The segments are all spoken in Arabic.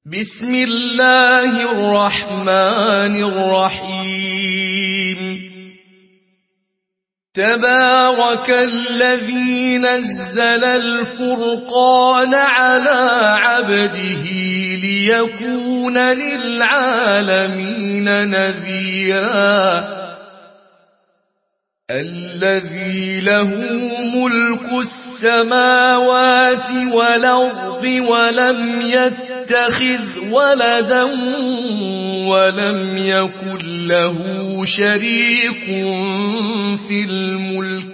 بسم الله الرحمن الرحيم تبارك الذي نزل الفرقان على عبده ليكون للعالمين نذيرا الذي له ملك السماوات والأرض ولم يتخذ ولدا ولم يكن له شريك في الملك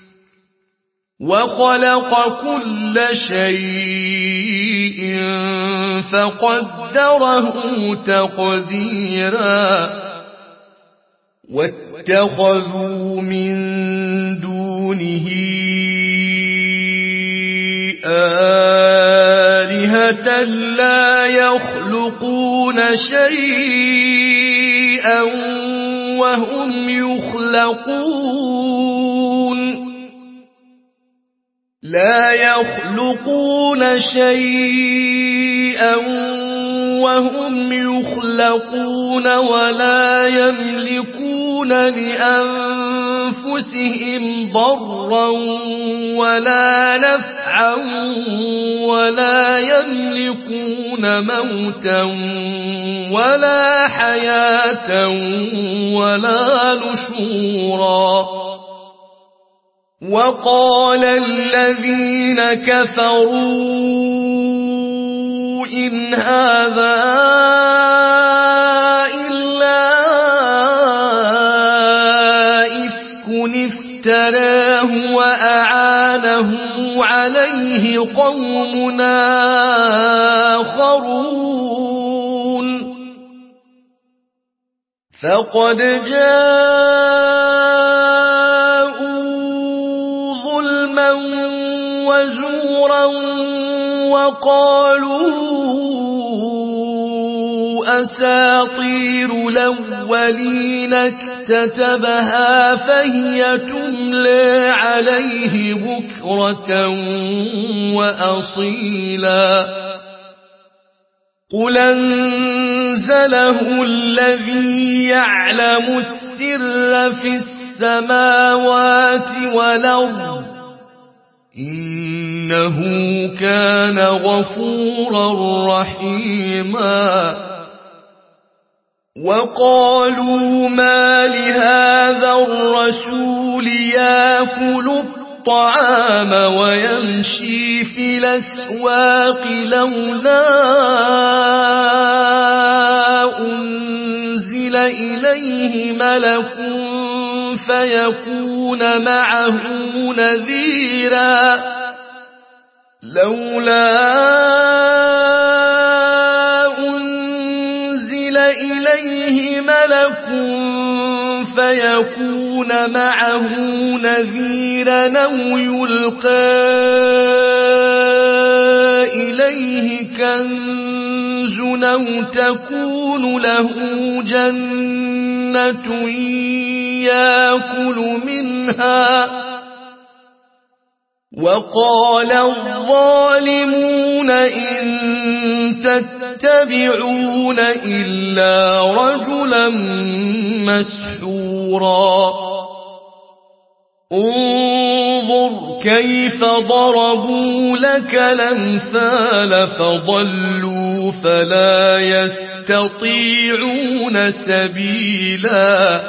وخلق كل شيء فقدره تقديرا واتخذوا من دونه آلهة لا يخلقون شيئا وهم يخلقون لا يخلقون شيئا وهم يخلقون ولا يملكون لأنفسهم ضرا ولا نفعا ولا يملكون موتا ولا حياة ولا نشورا وقال الذين كفروا إن هذا إلا إفك افتراه وأعانه عليه قوم آخرون فقد ظلما وزورا وقالوا أساطير الأولين اكتتبها فهي تملى عليه بكرة وأصيلا قل أنزله الذي يعلم السر في السماوات والأرض إنه كان غفورا رحيما وقالوا ما لهذا الرسول يأكل الطعام ويمشي في الأسواق لولا أنزل إليه ملك فيكون معه نذيرا لولا أنزل إليه ملك فيكون معه نذيرا أو يلقى إليه كنز أو تكون له جنة يأكل منها وقال الظالمون إن تتبعون إلا رجلا مسحورا انظر كيف ضربوا لك الأمثال فضلوا فلا يستطيعون سبيلا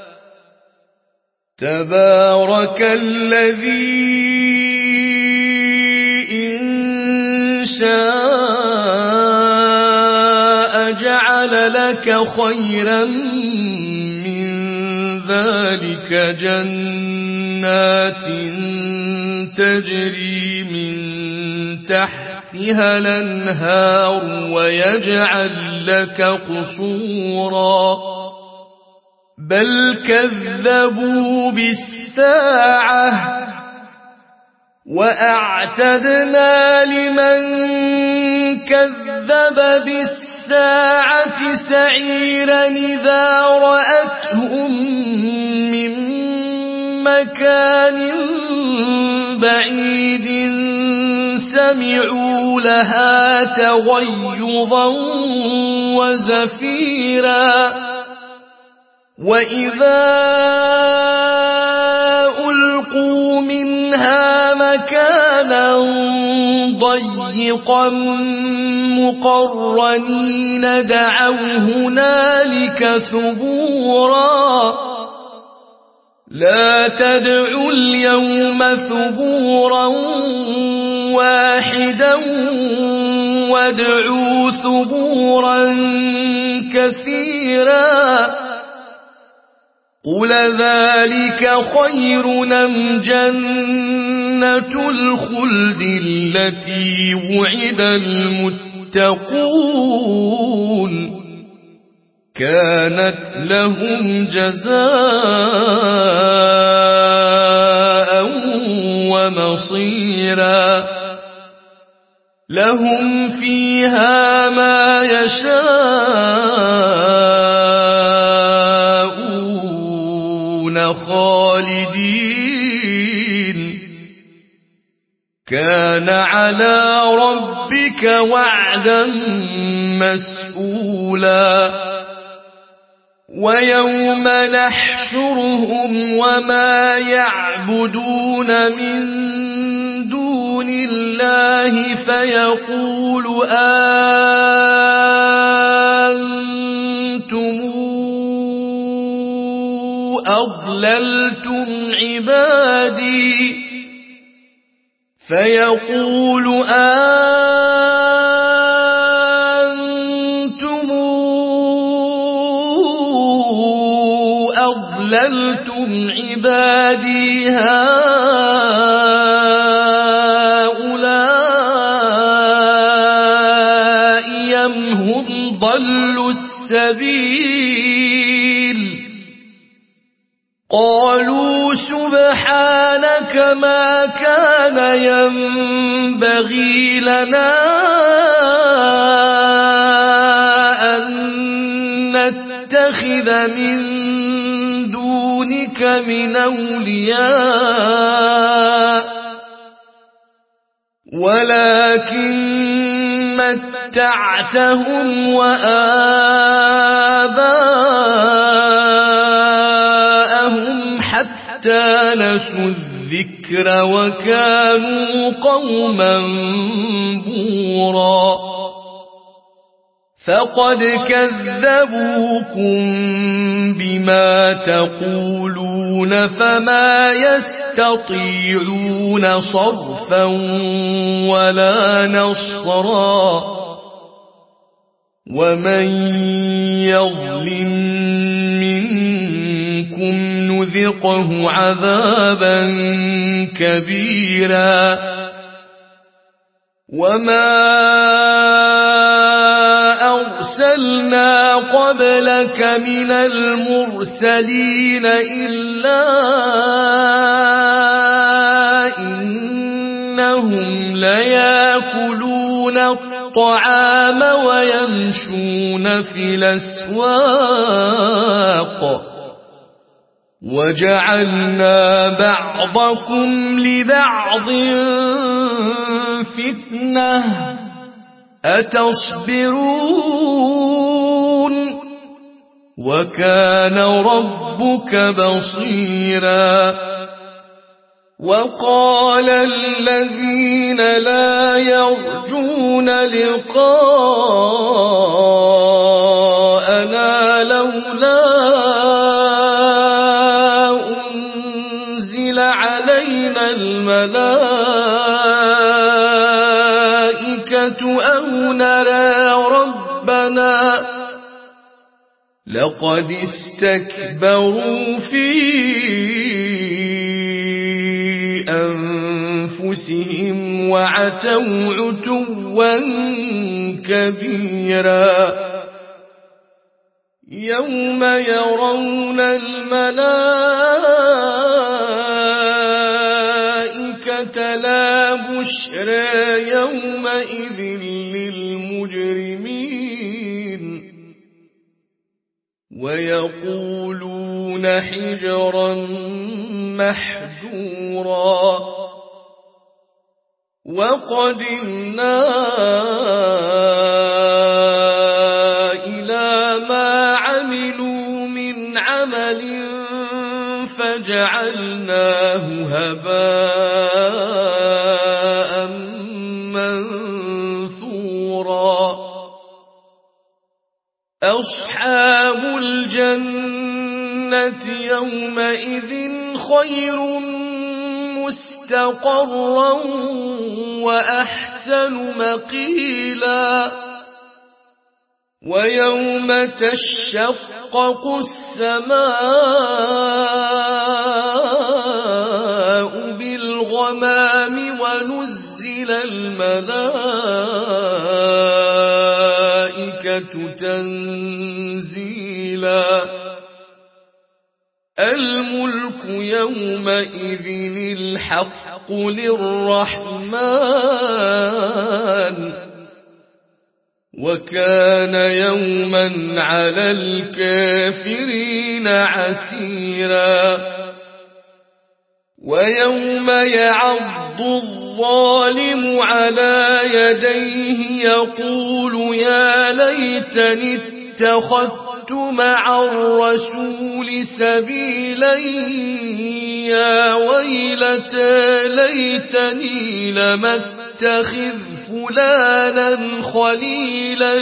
تبارك الذي إن شاء جعل لك خيرا من ذلك جنات تجري من تحتها الأنهار ويجعل لك قصورا بل كذبوا بالساعة وأعتدنا لمن كذب بالساعة سعيرا إذا رأتهم من مكان بعيد سمعوا لها تغيظا وزفيرا وإذا ألقوا منها مكانا ضيقا مقرنين دعوا هنالك ثبورا لا تدعوا اليوم ثبورا واحدا وادعوا ثبورا كثيرا قل ذلك خير أم جنة الخلد التي وعد المتقون كانت لهم جزاء ومصيرا لهم فيها ما يشاءون خالدين كان على ربك وعدا مسئولا ويوم نحشرهم وما يعبدون من دون الله فيقول أنتم أضللتم عبادي أضللتم عبادي هؤلاء أم هم ضلوا السبيل قالوا سبحانك ما كان ينبغي لنا أن نتخذ من دونك من أولياء ولكن متعتهم وآباءهم حتى نسوا الذكر وكانوا قوما بورا فقد كذبوكم بما تقولون فما يستطيعون صرفا ولا نصرا ومن يظلم منكم نذقه عذابا كبيرا وما أرسلنا قبلك من المرسلين إلا إنهم ليأكلون الطعام ويمشون في الأسواق وجعلنا بعضكم لبعض فتنة أتصبرون وكان ربك بصيرا وقال الذين لا يرجون لقاءنا لولا أنزل علينا الملائكة أو نرى ربنا لقد استكبروا في أنفسهم وعتوا عتوا كبيرا يوم يرون الملائكة لا بشرى يومئذ للمجرمين ويقولون حجرا محجورا وقدمنا إلى ما عملوا من عمل فجعلناه هباء منثورا أصحاب الجنة يومئذ خير مستقرا وأحسن مقيلا ويوم تشقق السماء بالغمام ونزل الملائكة تنزيلا الملك يومئذ الحق للرحمن وكان يوما على الكافرين عسيرا ويوم يعض الظالم على يديه يقول يا ليتني اتخذت مع الرسول سبيلا يا ويلتى ليتني لم اتخذ فلانا خليلا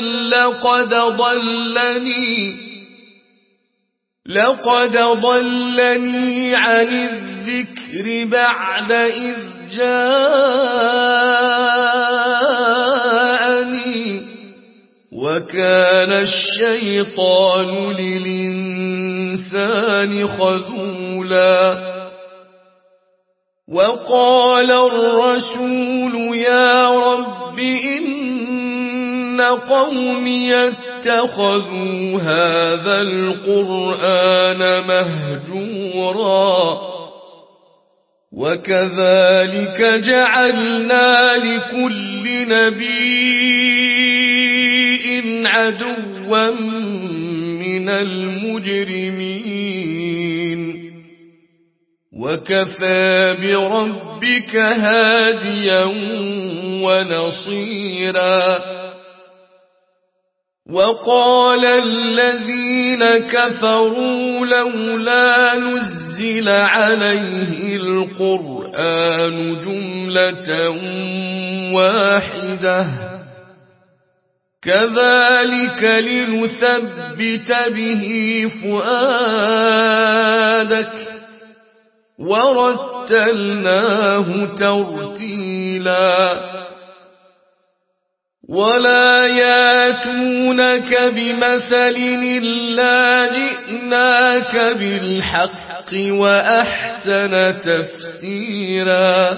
لقد ضلني عن الذكر بعد إذ جاءني وكان الشيطان للإنسان خذولا وقال الرسول يا رب إن قومي اتخذوا هذا القرآن مهجورا وكذلك جعلنا لكل نبي عدوا من المجرمين وكفى بربك هاديا ونصيرا وقال الذين كفروا لولا نزل عليه القرآن جملة واحدة كذلك لنثبت به فؤادك ورتلناه ترتيلا ولا ياتونك بمثل إلا جئناك بالحق وأحسن تفسيرا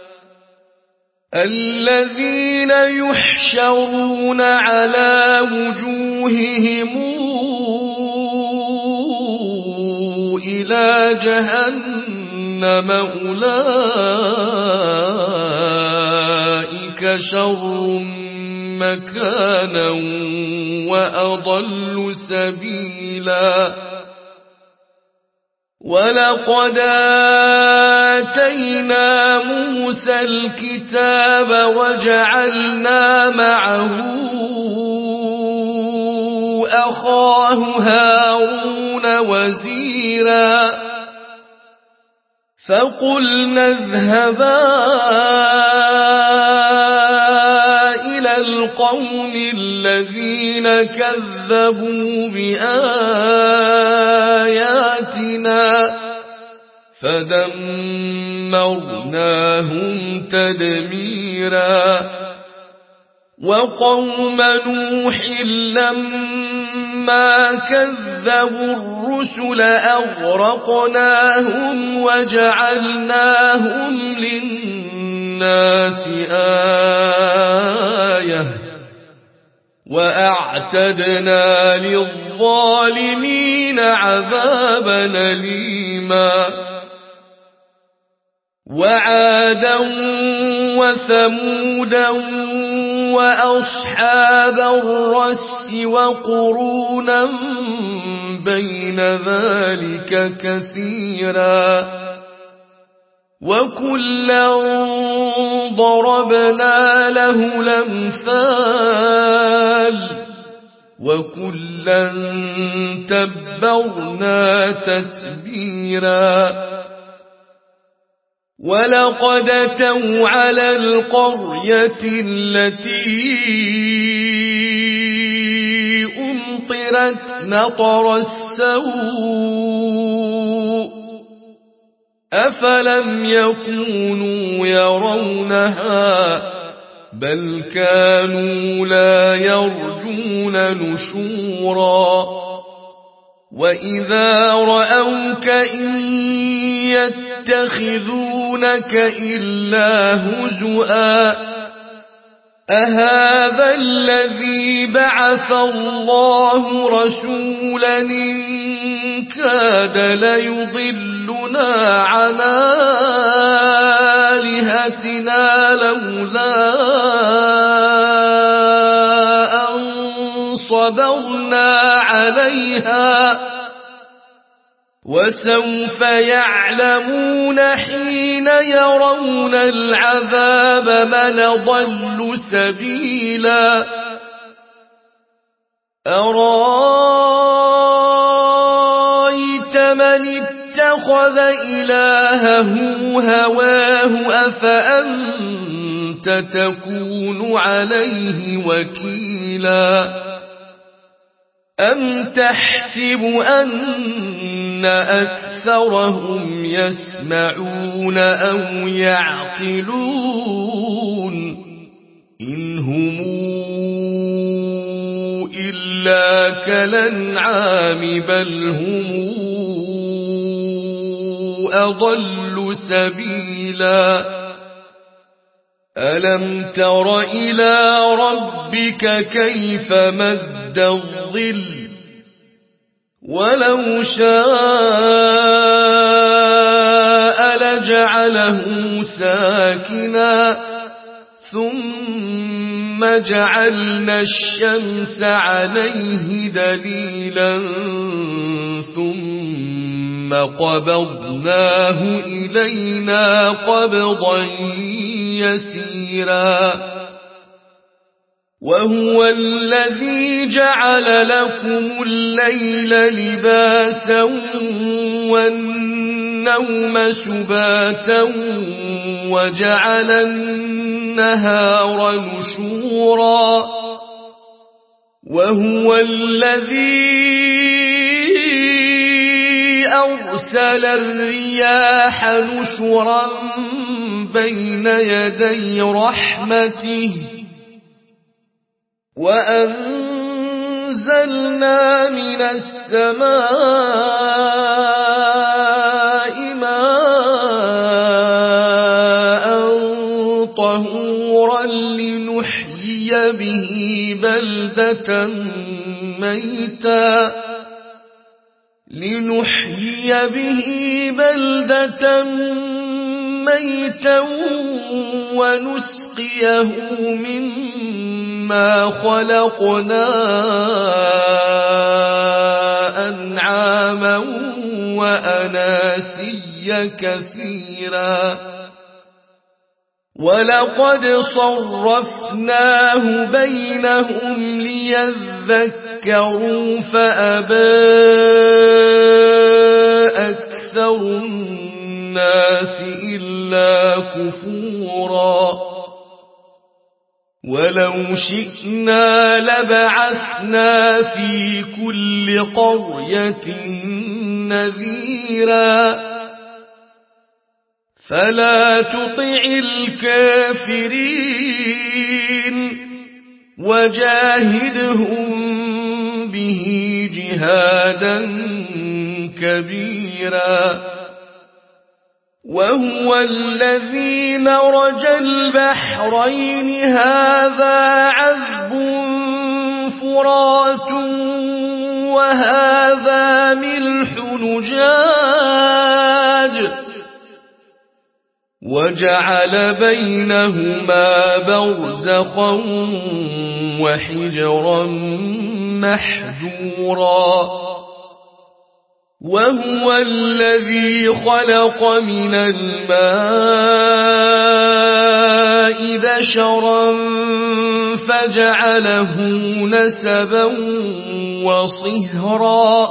الذين يحشرون على وجوههم إلى جهنم أولئك شر مكانا وأضل سبيلا ولقد آتينا موسى الكتاب وجعلنا معه أخاه هارون وزيرا فقلنا اذهبا إلى القوم الذين كذبوا بآياتنا فدمرناهم تدميرا وقوم نوح لما كذبوا الرسل أغرقناهم وجعلناهم للناس آية وأعتدنا للظالمين عذابا أليما وعادا وثمودا وأصحاب الرس وقرونا بين ذلك كثيرا وكلا ضربنا له الأمثال وكلا تبرنا تتبيرا ولقد أتوا على القرية التي أمطرت مطر السوء أفلم يكونوا يرونها بل كانوا لا يرجون نشورا وإذا رأوك إن يتخذونك إلا هزؤا أهذا الذي بعث الله رسولا إن كاد ليضلنا عن آلهتنا لولا أن صبرنا عليها وسوف يعلمون حين يرون العذاب من ضل سبيلا أرأيت من اتخذ إلهه هواه أفأنت تكون عليه وكيلا أم تحسب أن أكثرهم يسمعون أو يعقلون إن هم إلا كالأنعام بل هم أضل سبيلا ألم تر إلى ربك كيف مد الظل ولو شاء لجعله ساكنا ثم جعلنا الشمس عليه دليلا ثم قبضناه إلينا قبضا يسيرا وهو الذي جعل لكم الليل لباسا والنوم سباتا وجعل النهار نشورا وهو الذي أرسل الرياح نشرا بين يدي رحمته وأنزلنا من السماء ماء طهورا لنحيي به بلدة ميتا ونسقيه مما خلقنا أنعاما وأناسيا كثيرا ولقد صرفناه بينهم ليذكروا فأبى أكثر الناس إلا كفورا ولو شئنا لبعثنا في كل قرية نذيرا فلا تطع الكافرين وجاهدهم به جهادا كبيرا وهو الذي مرج البحرين هذا عذب فرات وهذا ملح نجاج وجعل بينهما برزخا وحجرا محجورا وهو الذي خلق من الماء بشرا فجعله نسبا وصهرا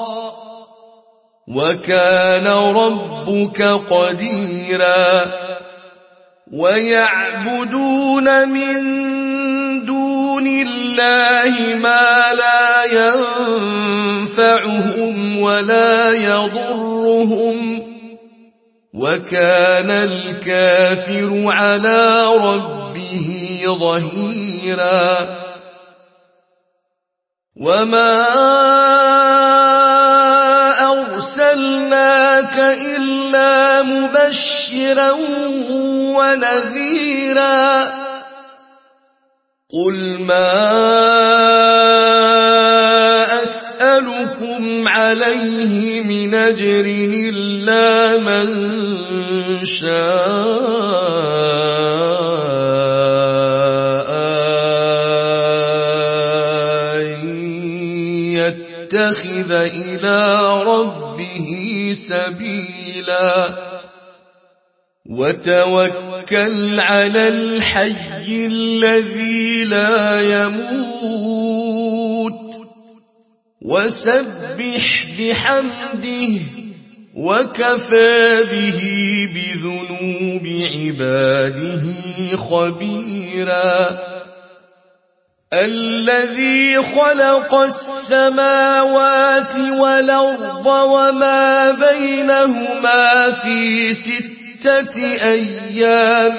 وكان ربك قديرا ويعبدون من دون الله ما لا ينفعهم ولا يضرهم وكان الكافر على ربه ظهيرا وما أرسلناك إلا مبشرا ونذيرا قل ما أسألكم عليه من أجر إلا من شاء يتخذ إلى ربه سبيلا وتوكل على الحي الذي لا يموت وسبح بحمده وكفى به بذنوب عباده خبيرا الذي خلق السماوات والأرض وما بينهما في 6 أيام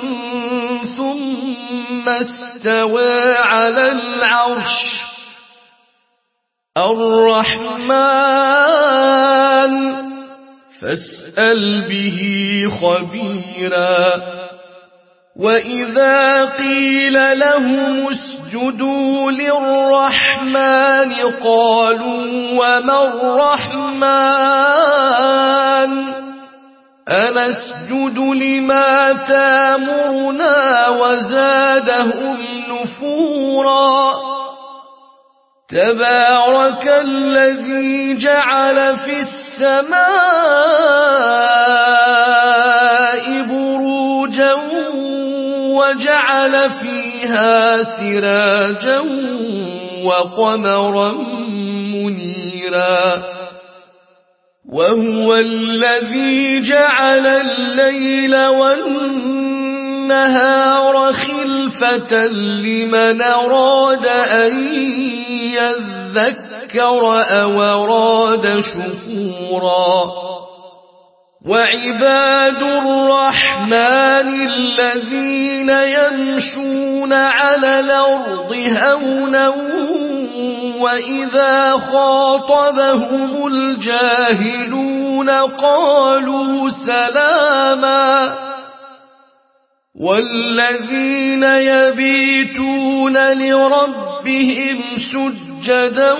ثم استوى على العرش الرحمن فاسأل به خبيرا وإذا قيل لهم اسجدوا للرحمن قالوا وما الرحمن أنسجد لما تامرنا وزادهم نفورا تبارك الذي جعل في السماء بروجا وجعل فيها سراجا وقمرا منيرا وهو الذي جعل الليل والنهار خلفة لمن أراد أن يذكر أو أراد شكورا وعباد الرحمن الذين يمشون على الأرض هونا وإذا خاطبهم الجاهلون قالوا سلاما والذين يبيتون لربهم سجدا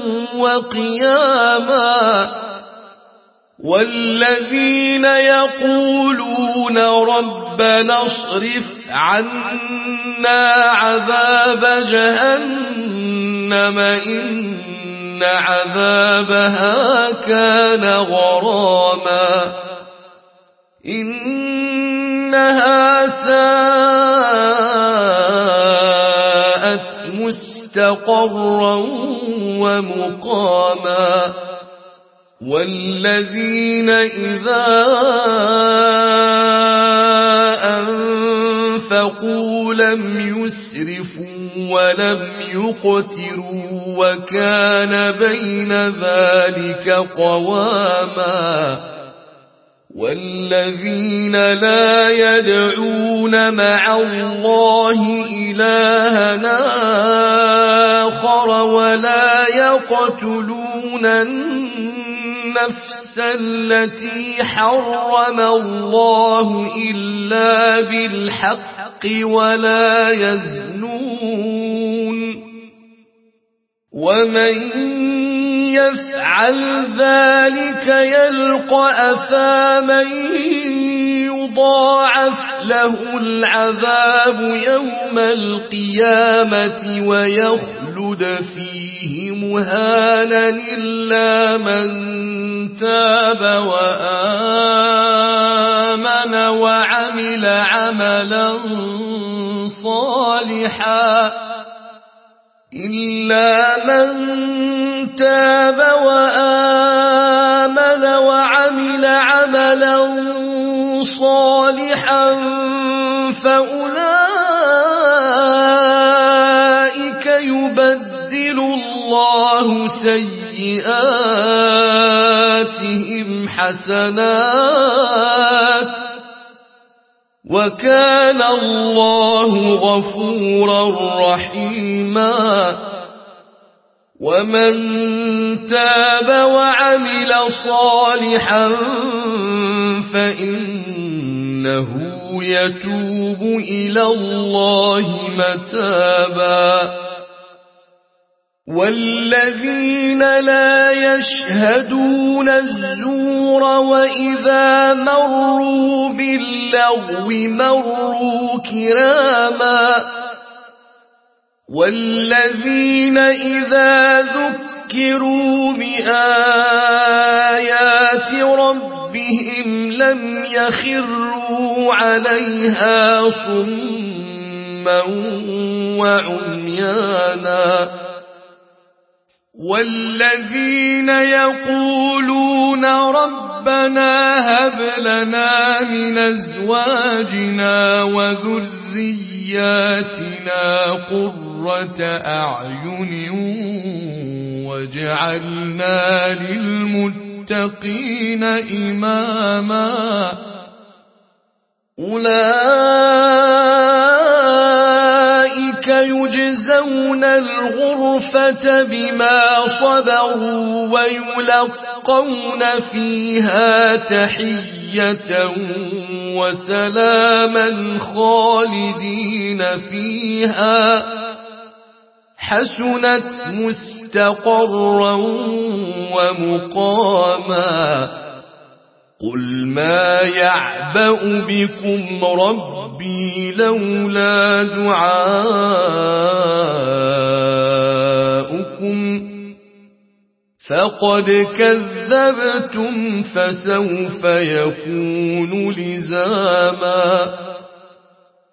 وقياما والذين يقولون ربنا اصرف عنا عذاب جهنم إن عذابها كان غراما إنها ساءت مستقرا ومقاما والذين إذا أنفقوا لم يسرفوا ولم يقتروا وكان بين ذلك قواما والذين لا يدعون مع الله إلها آخر ولا يقتلون النفس التي حرم الله إلا بالحق ولا يزنون ومن يفعل ذلك يلقى أثاما يضاعف له العذاب يوم القيامة ويخلد فيه مهانا إلا من تاب وآمن وعمل عملا صالحا فأولئك يبدل الله سيئاتهم حسنات وكان الله غفورا رحيما ومن تاب وعمل صالحا فإنه يتوب إلى الله متابا والذين لا يشهدون الزور وإذا مروا باللغو مروا كراما والذين إذا ذكروا بآيات ربهم لم يخروا عليها صما وعميانا والذين يقولون ربنا هب لنا من أزواجنا وذرياتنا قرة أعين واجعلنا للمتقين إماما أولئك يجزون الغرفة بما صبروا ويلقون فيها تحية وسلاما خالدين فيها حسنت مستقرا ومقاما قل ما يعبأ بكم ربي لولا دعاؤكم فقد كذبتم فسوف يكون لزاما